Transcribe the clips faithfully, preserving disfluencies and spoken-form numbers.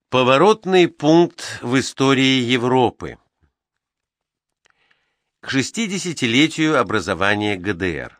Поворотный пункт в истории Европы. К шестидесятилетию образования ГДР.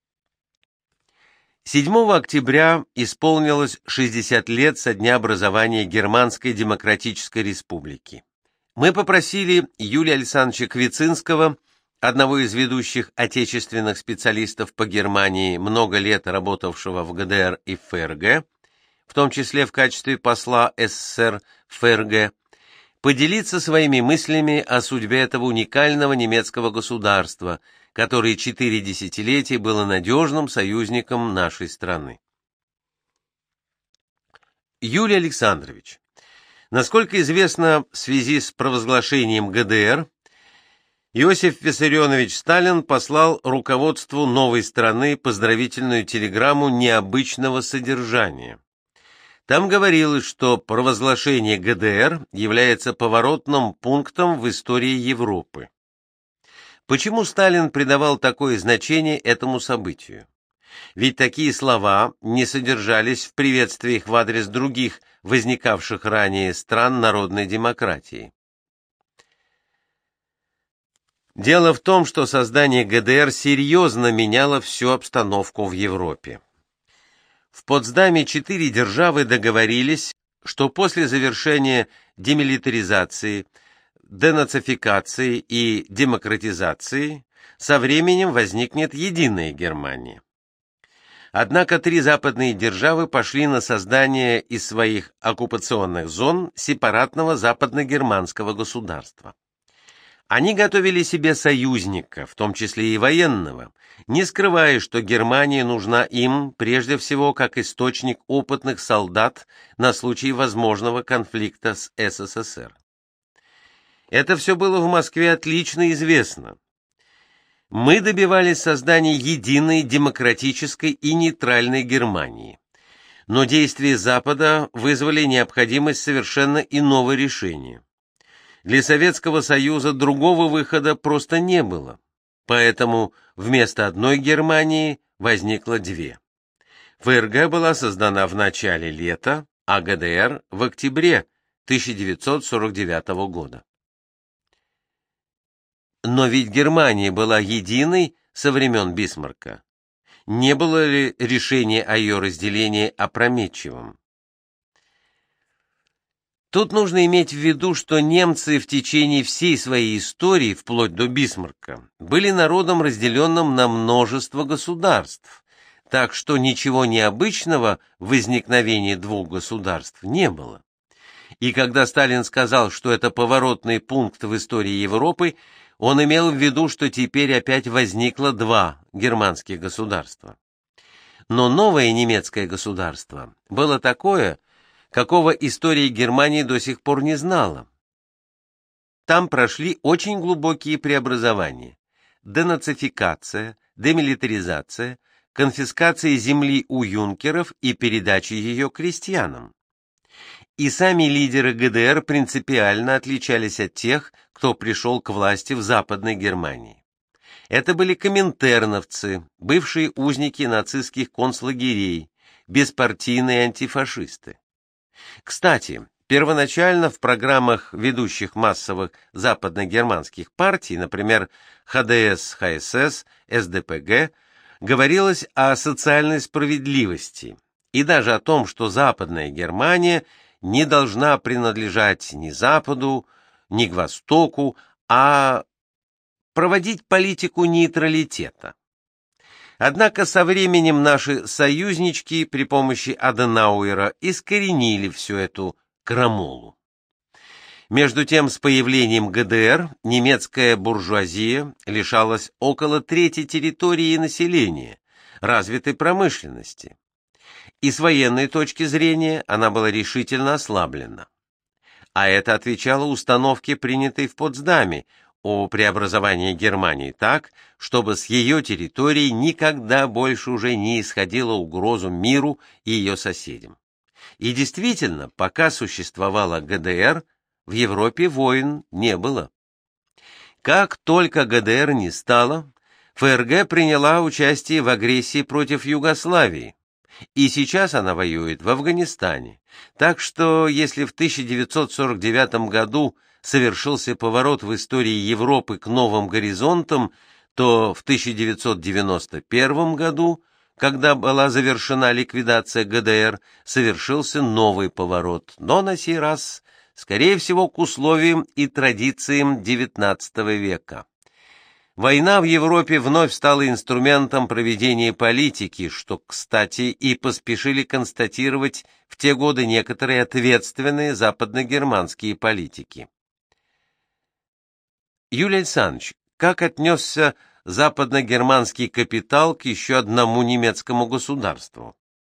седьмого октября исполнилось шестьдесят лет со дня образования Германской Демократической Республики. Мы попросили Юлия Александровича Квицинского, одного из ведущих отечественных специалистов по Германии, много лет работавшего в ГДР и ФРГ, в том числе в качестве посла СССР в ФРГ, поделиться своими мыслями о судьбе этого уникального немецкого государства, которое четыре десятилетия было надежным союзником нашей страны. Юлий Александрович, насколько известно, в связи с провозглашением ГДР, Иосиф Виссарионович Сталин послал руководству новой страны поздравительную телеграмму необычного содержания. Там говорилось, что провозглашение ГДР является поворотным пунктом в истории Европы. Почему Сталин придавал такое значение этому событию? Ведь такие слова не содержались в приветствиях в адрес других, возникавших ранее стран народной демократии. Дело в том, что создание ГДР серьезно меняло всю обстановку в Европе. В Потсдаме четыре державы договорились, что после завершения демилитаризации, денацификации и демократизации со временем возникнет единая Германия. Однако три западные державы пошли на создание из своих оккупационных зон сепаратного западно-германского государства. Они готовили себе союзника, в том числе и военного, не скрывая, что Германия нужна им прежде всего как источник опытных солдат на случай возможного конфликта с СССР. Это все было в Москве отлично известно. Мы добивались создания единой демократической и нейтральной Германии. Но действия Запада вызвали необходимость совершенно иного решения. Для Советского Союза другого выхода просто не было, поэтому вместо одной Германии возникло две. ФРГ была создана в начале лета, а ГДР в октябре тысяча девятьсот сорок девятого года. Но ведь Германия была единой со времен Бисмарка. Не было ли решения о ее разделении опрометчивым? Тут нужно иметь в виду, что немцы в течение всей своей истории, вплоть до Бисмарка, были народом, разделенным на множество государств, так что ничего необычного в возникновении двух государств не было. И когда Сталин сказал, что это поворотный пункт в истории Европы, он имел в виду, что теперь опять возникло два германских государства. Но новое немецкое государство было такое, какого история Германии до сих пор не знала. Там прошли очень глубокие преобразования: денацификация, демилитаризация, конфискация земли у юнкеров и передача ее крестьянам. И сами лидеры ГДР принципиально отличались от тех, кто пришел к власти в Западной Германии. Это были коминтерновцы, бывшие узники нацистских концлагерей, беспартийные антифашисты. Кстати, первоначально в программах ведущих массовых западногерманских партий, например, ХДС, ХСС, СДПГ, говорилось о социальной справедливости и даже о том, что Западная Германия не должна принадлежать ни Западу, ни к Востоку, а проводить политику нейтралитета. Однако со временем наши союзнички при помощи Аденауэра искоренили всю эту крамолу. Между тем, с появлением ГДР немецкая буржуазия лишалась около трети территории и населения, развитой промышленности. И с военной точки зрения она была решительно ослаблена. А это отвечало установке, принятой в Потсдаме, о преобразовании Германии так, чтобы с ее территории никогда больше уже не исходила угрозу миру и ее соседям. И действительно, пока существовала ГДР, в Европе войн не было. Как только ГДР не стало, ФРГ приняла участие в агрессии против Югославии, и сейчас она воюет в Афганистане. Так что, если в тысяча девятьсот сорок девятом году совершился поворот в истории Европы к новым горизонтам, то в тысяча девятьсот девяносто первом году, когда была завершена ликвидация ГДР, совершился новый поворот, но на сей раз, скорее всего, к условиям и традициям девятнадцатого века. Война в Европе вновь стала инструментом проведения политики, что, кстати, и поспешили констатировать в те годы некоторые ответственные западногерманские политики. Юлий Александрович, как отнесся западногерманский капитал к еще одному немецкому государству?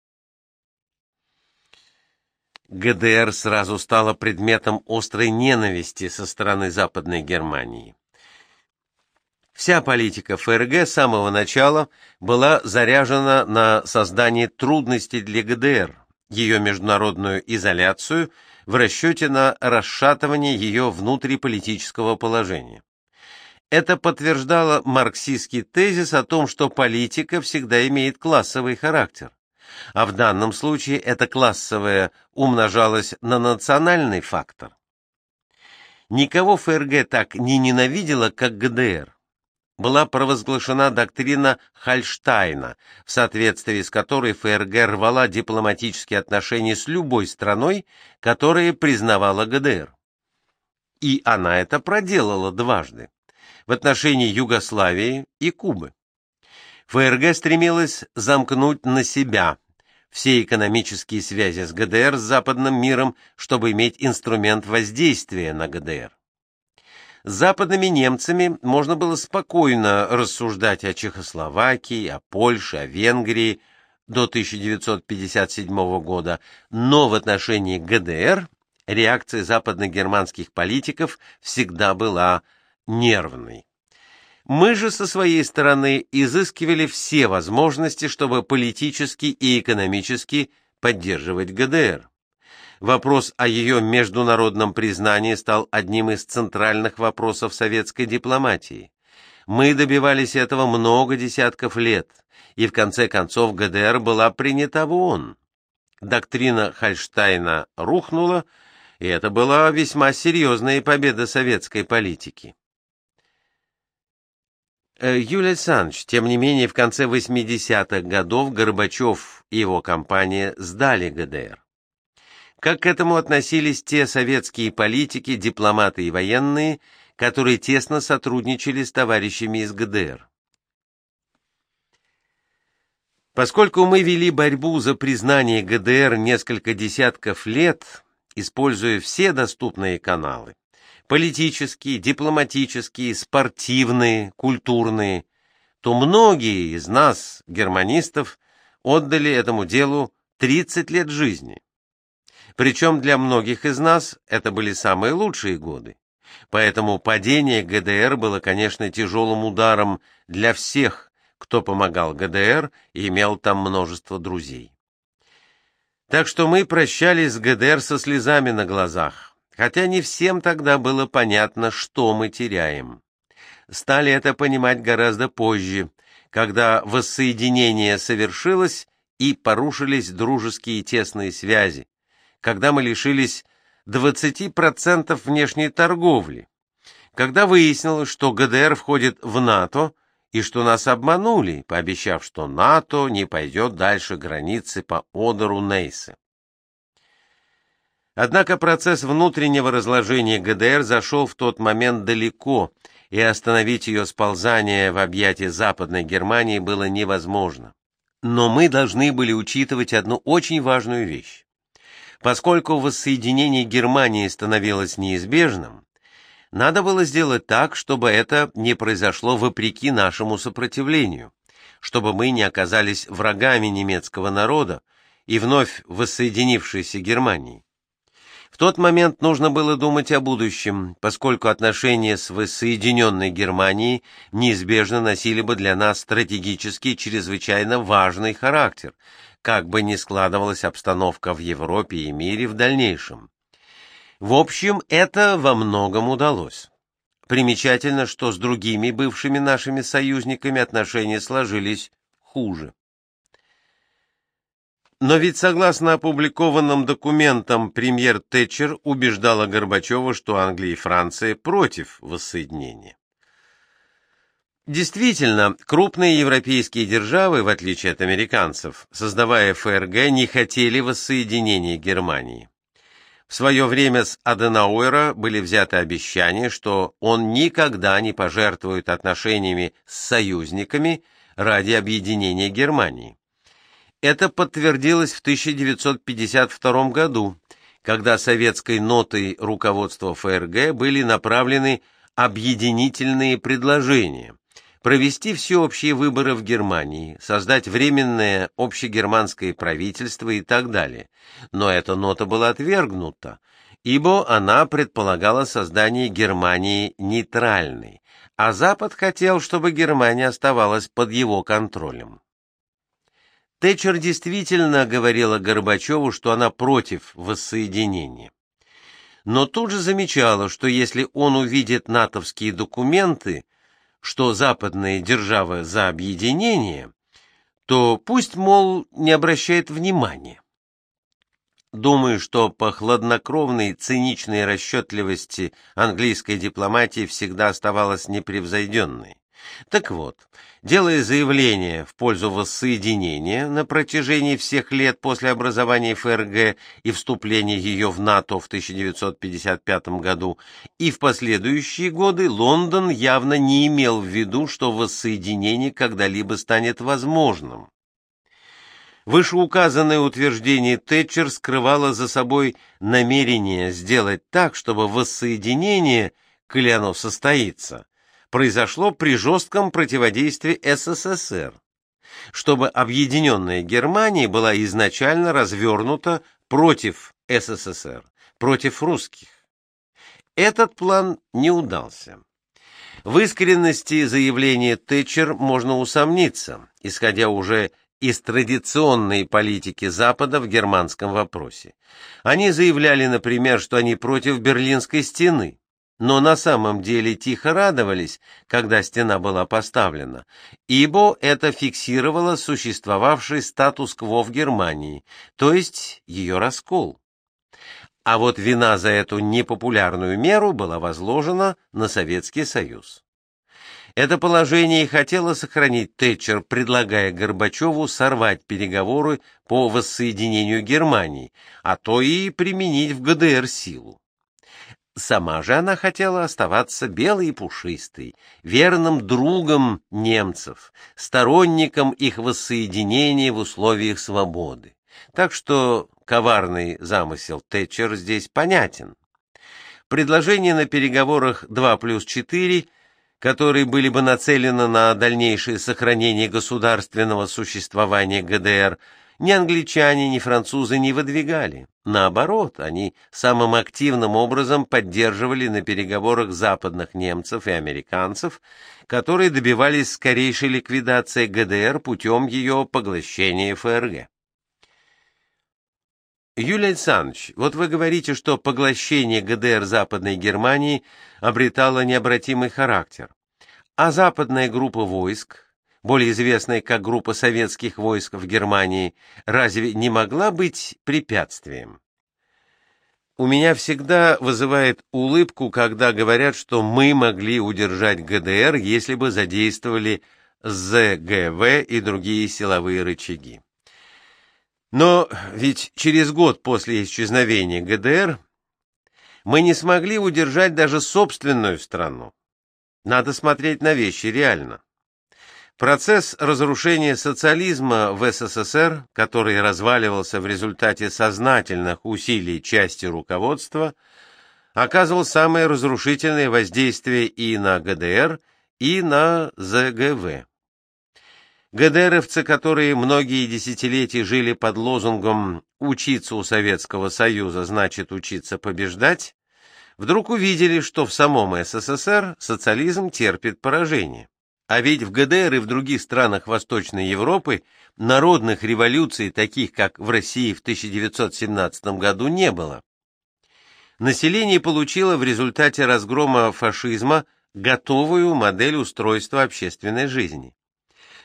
ГДР сразу стала предметом острой ненависти со стороны Западной Германии. Вся политика ФРГ с самого начала была заряжена на создание трудностей для ГДР, ее международную изоляцию в расчете на расшатывание ее внутриполитического положения. Это подтверждало марксистский тезис о том, что политика всегда имеет классовый характер, а в данном случае это классовое умножалось на национальный фактор. Никого ФРГ так не ненавидела, как ГДР. Была провозглашена доктрина Хольштайна, в соответствии с которой ФРГ рвала дипломатические отношения с любой страной, которая признавала ГДР. И она это проделала дважды, в отношении Югославии и Кубы. ФРГ стремилась замкнуть на себя все экономические связи с ГДР с западным миром, чтобы иметь инструмент воздействия на ГДР. С западными немцами можно было спокойно рассуждать о Чехословакии, о Польше, о Венгрии до тысяча девятьсот пятьдесят седьмого года, но в отношении ГДР реакция западногерманских политиков всегда была нервной. Мы же со своей стороны изыскивали все возможности, чтобы политически и экономически поддерживать ГДР. Вопрос о ее международном признании стал одним из центральных вопросов советской дипломатии. Мы добивались этого много десятков лет, и в конце концов ГДР была принята в ООН. Доктрина Хольштайна рухнула, и это была весьма серьезная победа советской политики. Юлий Александрович, тем не менее, в конце восьмидесятых годов Горбачев и его компания сдали ГДР. Как к этому относились те советские политики, дипломаты и военные, которые тесно сотрудничали с товарищами из ГДР? Поскольку мы вели борьбу за признание ГДР несколько десятков лет, используя все доступные каналы, политические, дипломатические, спортивные, культурные, то многие из нас, германистов, отдали этому делу тридцать лет жизни. Причем для многих из нас это были самые лучшие годы. Поэтому падение ГДР было, конечно, тяжелым ударом для всех, кто помогал ГДР и имел там множество друзей. Так что мы прощались с ГДР со слезами на глазах, хотя не всем тогда было понятно, что мы теряем. Стали это понимать гораздо позже, когда воссоединение совершилось и порушились дружеские тесные связи, когда мы лишились двадцати процентов внешней торговли, когда выяснилось, что ГДР входит в НАТО и что нас обманули, пообещав, что НАТО не пойдет дальше границы по Одеру-Нейсе. Однако процесс внутреннего разложения ГДР зашел в тот момент далеко, и остановить ее сползание в объятия Западной Германии было невозможно. Но мы должны были учитывать одну очень важную вещь. Поскольку воссоединение Германии становилось неизбежным, надо было сделать так, чтобы это не произошло вопреки нашему сопротивлению, чтобы мы не оказались врагами немецкого народа и вновь воссоединившейся Германии. В тот момент нужно было думать о будущем, поскольку отношения с воссоединенной Германией неизбежно носили бы для нас стратегически чрезвычайно важный характер, как бы ни складывалась обстановка в Европе и мире в дальнейшем. В общем, это во многом удалось. Примечательно, что с другими бывшими нашими союзниками отношения сложились хуже. Но ведь согласно опубликованным документам премьер Тэтчер убеждала Горбачева, что Англия и Франция против воссоединения. Действительно, крупные европейские державы, в отличие от американцев, создавая ФРГ, не хотели воссоединения Германии. В свое время с Аденауэра были взяты обещания, что он никогда не пожертвует отношениями с союзниками ради объединения Германии. Это подтвердилось в тысяча девятьсот пятьдесят втором году, когда советской нотой руководства ФРГ были направлены объединительные предложения: провести всеобщие выборы в Германии, создать временное общегерманское правительство и так далее. Но эта нота была отвергнута, ибо она предполагала создание Германии нейтральной, а Запад хотел, чтобы Германия оставалась под его контролем. Тэтчер действительно говорила Горбачеву, что она против воссоединения. Но тут же замечала, что если он увидит натовские документы, что западные державы за объединение, то пусть, мол, не обращает внимания. Думаю, что по хладнокровной, циничной расчетливости английская дипломатия всегда оставалась непревзойденной. Так вот, делая заявление в пользу воссоединения на протяжении всех лет после образования ФРГ и вступления ее в НАТО в тысяча девятьсот пятьдесят пятом году, и в последующие годы Лондон явно не имел в виду, что воссоединение когда-либо станет возможным. Вышеуказанное утверждение Тэтчер скрывало за собой намерение сделать так, чтобы воссоединение, коли оно состоится, произошло при жестком противодействии СССР, чтобы объединенная Германия была изначально развернута против СССР, против русских. Этот план не удался. В искренности заявления Тэтчер можно усомниться, исходя уже из традиционной политики Запада в германском вопросе. Они заявляли, например, что они против Берлинской стены, но на самом деле тихо радовались, когда стена была поставлена, ибо это фиксировало существовавший статус-кво в Германии, то есть ее раскол. А вот вина за эту непопулярную меру была возложена на Советский Союз. Это положение и хотела сохранить Тэтчер, предлагая Горбачеву сорвать переговоры по воссоединению Германии, а то и применить в ГДР силу. Сама же она хотела оставаться белой и пушистой, верным другом немцев, сторонником их воссоединения в условиях свободы. Так что коварный замысел Тэтчер здесь понятен. Предложение на переговорах два плюс четыре, которые были бы нацелены на дальнейшее сохранение государственного существования ГДР, ни англичане, ни французы не выдвигали. Наоборот, они самым активным образом поддерживали на переговорах западных немцев и американцев, которые добивались скорейшей ликвидации ГДР путем ее поглощения ФРГ. Юлий Александрович, вот вы говорите, что поглощение ГДР Западной Германии обретало необратимый характер, а западная группа войск, более известная как группа советских войск в Германии, разве не могла быть препятствием? У меня всегда вызывает улыбку, когда говорят, что мы могли удержать ГДР, если бы задействовали ЗГВ и другие силовые рычаги. Но ведь через год после исчезновения ГДР мы не смогли удержать даже собственную страну. Надо смотреть на вещи реально. Процесс разрушения социализма в СССР, который разваливался в результате сознательных усилий части руководства, оказывал самое разрушительное воздействие и на ГДР, и на ЗГВ. ГДРовцы, которые многие десятилетия жили под лозунгом «учиться у Советского Союза значит учиться побеждать», вдруг увидели, что в самом СССР социализм терпит поражение. А ведь в ГДР и в других странах Восточной Европы народных революций, таких как в России в тысяча девятьсот семнадцатом году, не было. Население получило в результате разгрома фашизма готовую модель устройства общественной жизни.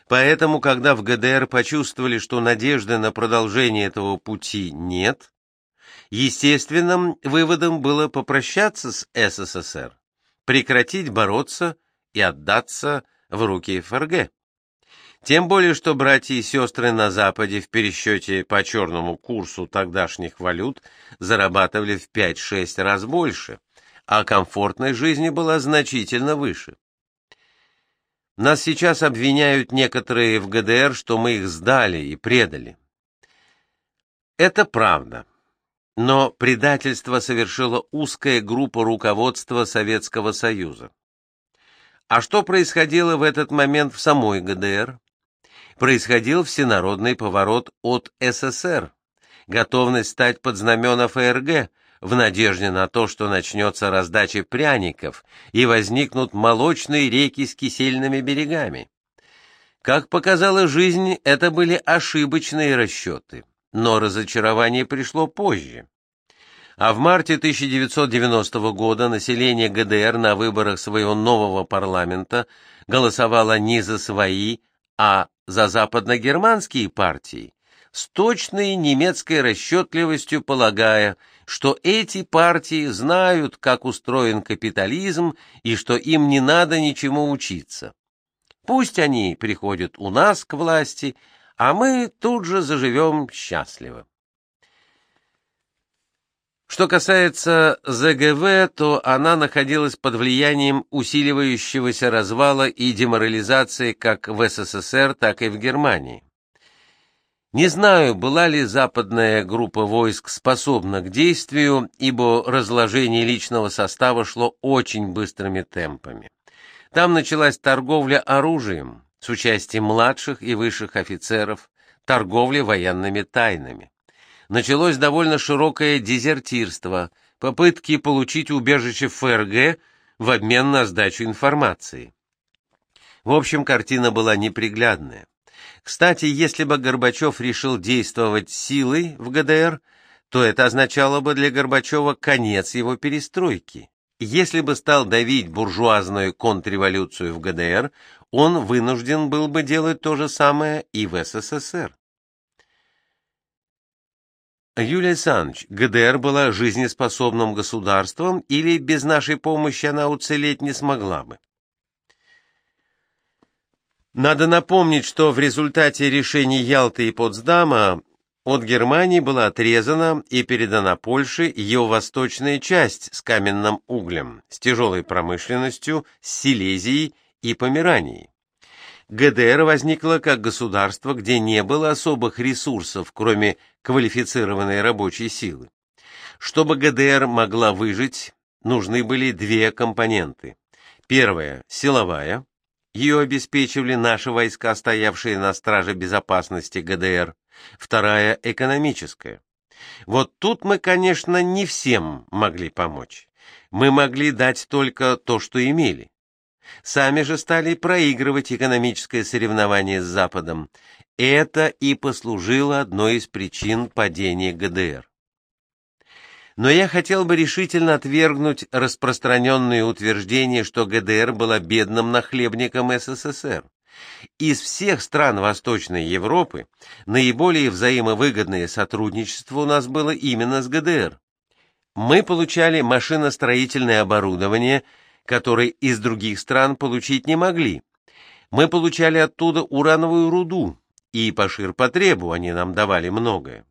Поэтому, когда в ГДР почувствовали, что надежды на продолжение этого пути нет, естественным выводом было попрощаться с СССР, прекратить бороться и отдаться в руки ФРГ. Тем более, что братья и сестры на Западе в пересчете по черному курсу тогдашних валют зарабатывали в пять-шесть раз больше, а комфортность жизни была значительно выше. Нас сейчас обвиняют некоторые в ГДР, что мы их сдали и предали. Это правда. Но предательство совершила узкая группа руководства Советского Союза. А что происходило в этот момент в самой ГДР? Происходил всенародный поворот от СССР, готовность стать под знамена ФРГ в надежде на то, что начнется раздача пряников и возникнут молочные реки с кисельными берегами. Как показала жизнь, это были ошибочные расчеты, но разочарование пришло позже. А в марте тысяча девятьсот девяностого года население ГДР на выборах своего нового парламента голосовало не за свои, а за западногерманские партии, с точной немецкой расчетливостью полагая, что эти партии знают, как устроен капитализм, и что им не надо ничему учиться. Пусть они приходят у нас к власти, а мы тут же заживем счастливо. Что касается ЗГВ, то она находилась под влиянием усиливающегося развала и деморализации как в СССР, так и в Германии. Не знаю, была ли западная группа войск способна к действию, ибо разложение личного состава шло очень быстрыми темпами. Там началась торговля оружием с участием младших и высших офицеров, торговля военными тайнами. Началось довольно широкое дезертирство, попытки получить убежище в ФРГ в обмен на сдачу информации. В общем, картина была неприглядная. Кстати, если бы Горбачев решил действовать силой в ГДР, то это означало бы для Горбачева конец его перестройки. Если бы стал давить буржуазную контрреволюцию в ГДР, он вынужден был бы делать то же самое и в СССР. Юлий Александрович, ГДР была жизнеспособным государством или без нашей помощи она уцелеть не смогла бы? Надо напомнить, что в результате решений Ялты и Потсдама от Германии была отрезана и передана Польше ее восточная часть с каменным углем, с тяжелой промышленностью, с Силезией и Померанией. ГДР возникла как государство, где не было особых ресурсов, кроме квалифицированной рабочей силы. Чтобы ГДР могла выжить, нужны были две компоненты. Первая – силовая. Ее обеспечивали наши войска, стоявшие на страже безопасности ГДР. Вторая – экономическая. Вот тут мы, конечно, не всем могли помочь. Мы могли дать только то, что имели. Сами же стали проигрывать экономическое соревнование с Западом. Это и послужило одной из причин падения ГДР. Но я хотел бы решительно отвергнуть распространенные утверждения, что ГДР была бедным нахлебником СССР. Из всех стран Восточной Европы наиболее взаимовыгодное сотрудничество у нас было именно с ГДР. Мы получали машиностроительное оборудование, которое из других стран получить не могли. Мы получали оттуда урановую руду, и по ширпотребу они нам давали многое.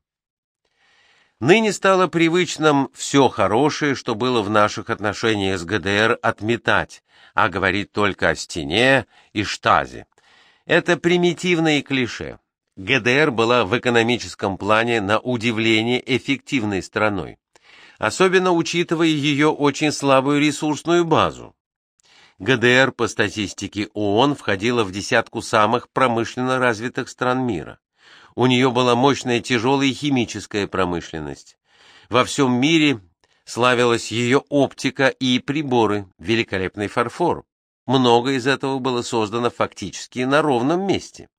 Ныне стало привычным все хорошее, что было в наших отношениях с ГДР, отметать, а говорить только о стене и штазе. Это примитивное клише. ГДР была в экономическом плане на удивление эффективной страной, особенно учитывая ее очень слабую ресурсную базу. ГДР по статистике ООН входила в десятку самых промышленно развитых стран мира. У нее была мощная тяжелая химическая промышленность. Во всем мире славилась ее оптика и приборы, великолепный фарфор. Много из этого было создано фактически на ровном месте.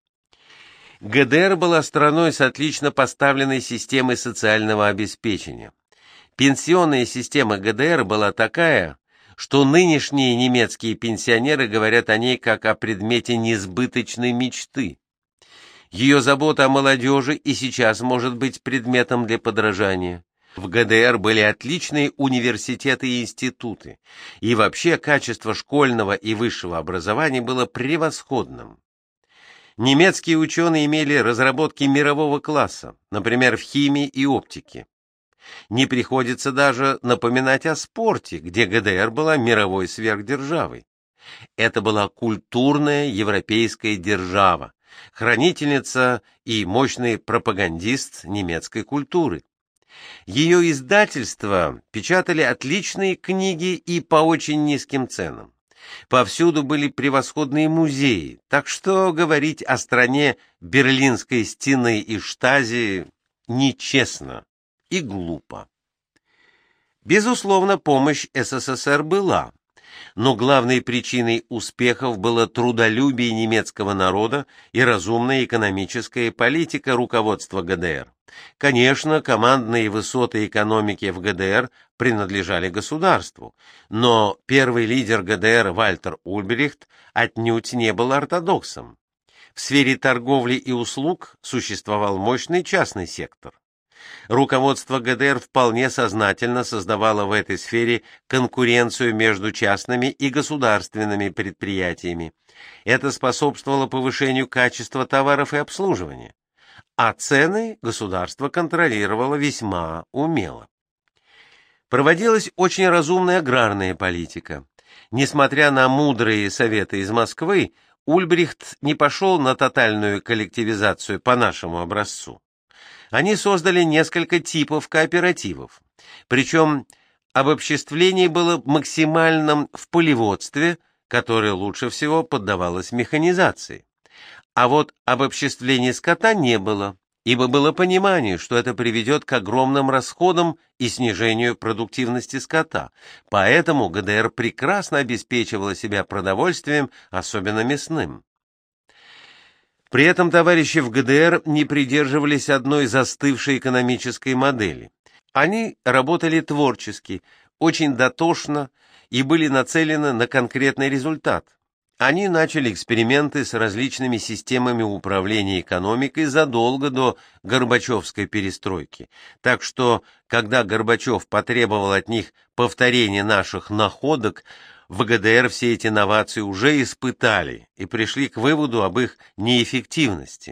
ГДР была страной с отлично поставленной системой социального обеспечения. Пенсионная система ГДР была такая, что нынешние немецкие пенсионеры говорят о ней как о предмете несбыточной мечты. Ее забота о молодежи и сейчас может быть предметом для подражания. В ГДР были отличные университеты и институты, и вообще качество школьного и высшего образования было превосходным. Немецкие ученые имели разработки мирового класса, например, в химии и оптике. Не приходится даже напоминать о спорте, где ГДР была мировой сверхдержавой. Это была культурная европейская держава, хранительница и мощный пропагандист немецкой культуры. Ее издательства печатали отличные книги и по очень низким ценам. Повсюду были превосходные музеи, так что говорить о стране Берлинской стены и Штази нечестно и глупо. Безусловно, помощь СССР была, но главной причиной успехов было трудолюбие немецкого народа и разумная экономическая политика руководства ГДР. Конечно, командные высоты экономики в ГДР принадлежали государству, но первый лидер ГДР Вальтер Ульбрихт отнюдь не был ортодоксом. В сфере торговли и услуг существовал мощный частный сектор. Руководство ГДР вполне сознательно создавало в этой сфере конкуренцию между частными и государственными предприятиями. Это способствовало повышению качества товаров и обслуживания, а цены государство контролировало весьма умело. Проводилась очень разумная аграрная политика. Несмотря на мудрые советы из Москвы, Ульбрихт не пошел на тотальную коллективизацию по нашему образцу. Они создали несколько типов кооперативов, причем обобществление было максимальным в полеводстве, которое лучше всего поддавалось механизации. А вот обобществления скота не было, ибо было понимание, что это приведет к огромным расходам и снижению продуктивности скота, поэтому ГДР прекрасно обеспечивала себя продовольствием, особенно мясным. При этом товарищи в ГДР не придерживались одной застывшей экономической модели. Они работали творчески, очень дотошно и были нацелены на конкретный результат. Они начали эксперименты с различными системами управления экономикой задолго до Горбачевской перестройки. Так что, когда Горбачев потребовал от них повторения наших находок, в ГДР все эти новации уже испытали и пришли к выводу об их неэффективности.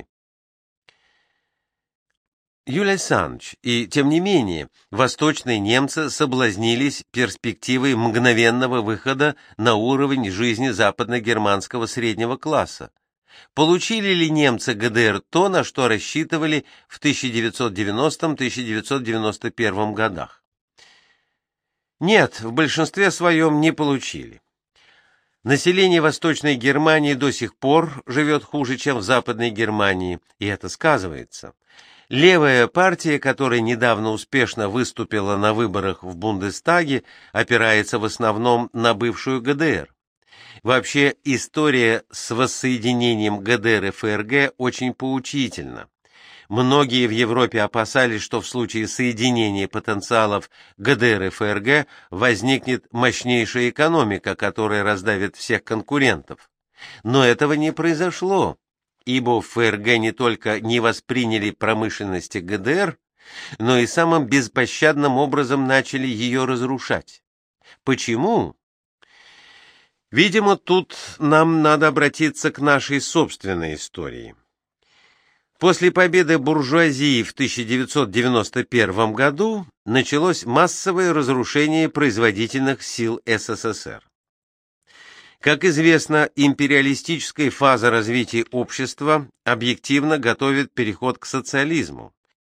Юлий Александрович, и тем не менее, восточные немцы соблазнились перспективой мгновенного выхода на уровень жизни западно-германского среднего класса. Получили ли немцы ГДР то, на что рассчитывали в тысяча девятьсот девяностом — тысяча девятьсот девяносто первом годах? Нет, в большинстве своем не получили. Население Восточной Германии до сих пор живет хуже, чем в Западной Германии, и это сказывается. Левая партия, которая недавно успешно выступила на выборах в Бундестаге, опирается в основном на бывшую ГДР. Вообще, история с воссоединением ГДР и ФРГ очень поучительна. Многие в Европе опасались, что в случае соединения потенциалов ГДР и ФРГ возникнет мощнейшая экономика, которая раздавит всех конкурентов. Но этого не произошло, ибо в ФРГ не только не восприняли промышленности ГДР, но и самым беспощадным образом начали ее разрушать. Почему? Видимо, тут нам надо обратиться к нашей собственной истории. После победы буржуазии в тысяча девятьсот девяносто первом году началось массовое разрушение производительных сил СССР. Как известно, империалистическая фаза развития общества объективно готовит переход к социализму,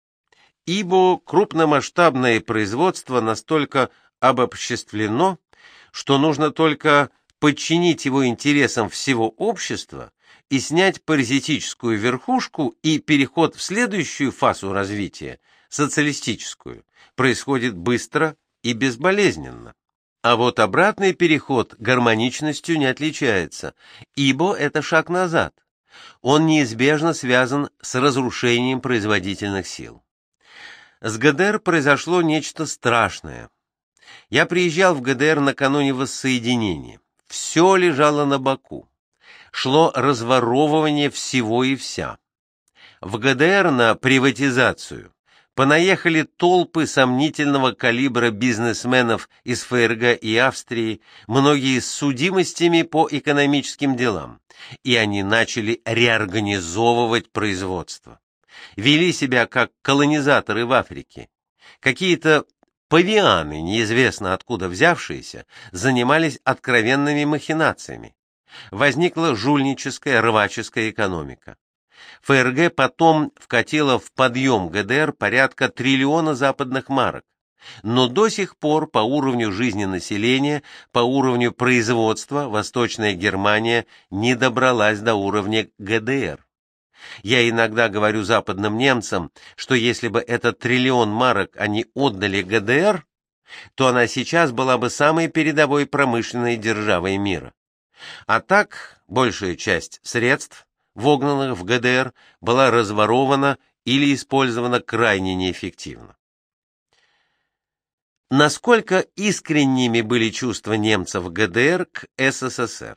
ибо крупномасштабное производство настолько обобществлено, что нужно только подчинить его интересам всего общества и снять паразитическую верхушку, и переход в следующую фазу развития, социалистическую, происходит быстро и безболезненно. А вот обратный переход гармоничностью не отличается, ибо это шаг назад. Он неизбежно связан с разрушением производительных сил. С ГДР произошло нечто страшное. Я приезжал в ГДР накануне воссоединения. Все лежало на боку. Шло разворовывание всего и вся. В ГДР на приватизацию понаехали толпы сомнительного калибра бизнесменов из ФРГ и Австрии, многие с судимостями по экономическим делам, и они начали реорганизовывать производство. Вели себя как колонизаторы в Африке. Какие-то павианы, неизвестно откуда взявшиеся, занимались откровенными махинациями. Возникла жульническая, рваческая экономика. ФРГ потом вкатила в подъем ГДР порядка триллиона западных марок, но до сих пор по уровню жизни населения, по уровню производства Восточная Германия не добралась до уровня ГДР. Я иногда говорю западным немцам, что если бы этот триллион марок они отдали ГДР, то она сейчас была бы самой передовой промышленной державой мира. А так, большая часть средств, вогнанных в ГДР, была разворована или использована крайне неэффективно. Насколько искренними были чувства немцев в ГДР к СССР?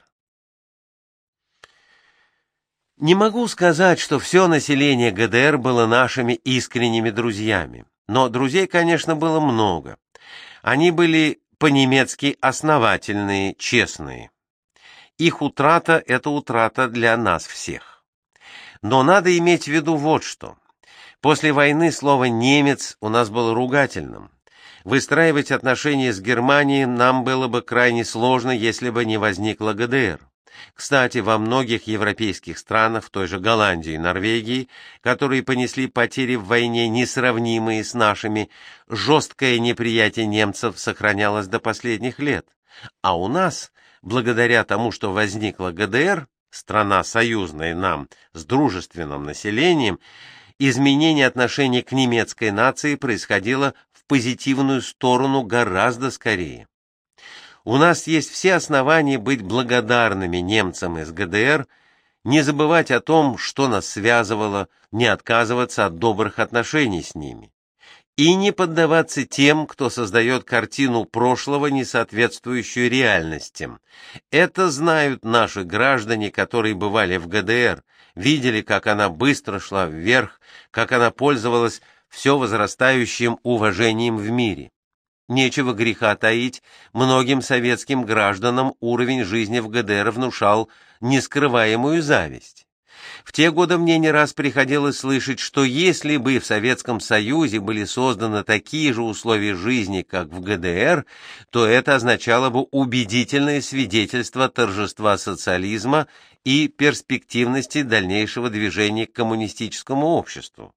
Не могу сказать, что все население ГДР было нашими искренними друзьями, но друзей, конечно, было много. Они были по-немецки основательные, честные. Их утрата – это утрата для нас всех. Но надо иметь в виду вот что. После войны слово «немец» у нас было ругательным. Выстраивать отношения с Германией нам было бы крайне сложно, если бы не возникла ГДР. Кстати, во многих европейских странах, в той же Голландии и Норвегии, которые понесли потери в войне несравнимые с нашими, жесткое неприятие немцев сохранялось до последних лет. А у нас, благодаря тому, что возникла ГДР, страна союзная нам с дружественным населением, изменение отношений к немецкой нации происходило в позитивную сторону гораздо скорее. У нас есть все основания быть благодарными немцам из ГДР, не забывать о том, что нас связывало, не отказываться от добрых отношений с ними. И не поддаваться тем, кто создает картину прошлого, не соответствующую реальностям. Это знают наши граждане, которые бывали в ГДР, видели, как она быстро шла вверх, как она пользовалась все возрастающим уважением в мире. Нечего греха таить, многим советским гражданам уровень жизни в ГДР внушал нескрываемую зависть. В те годы мне не раз приходилось слышать, что если бы в Советском Союзе были созданы такие же условия жизни, как в ГДР, то это означало бы убедительное свидетельство торжества социализма и перспективности дальнейшего движения к коммунистическому обществу.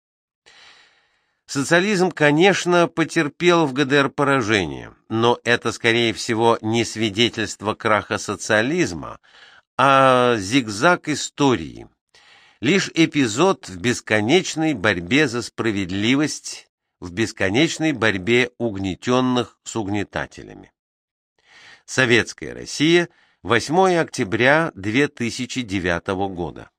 Социализм, конечно, потерпел в ГДР поражение, но это, скорее всего, не свидетельство краха социализма, а зигзаг истории. Лишь эпизод в бесконечной борьбе за справедливость, в бесконечной борьбе угнетенных с угнетателями. Советская Россия, восьмое октября две тысячи девятого года.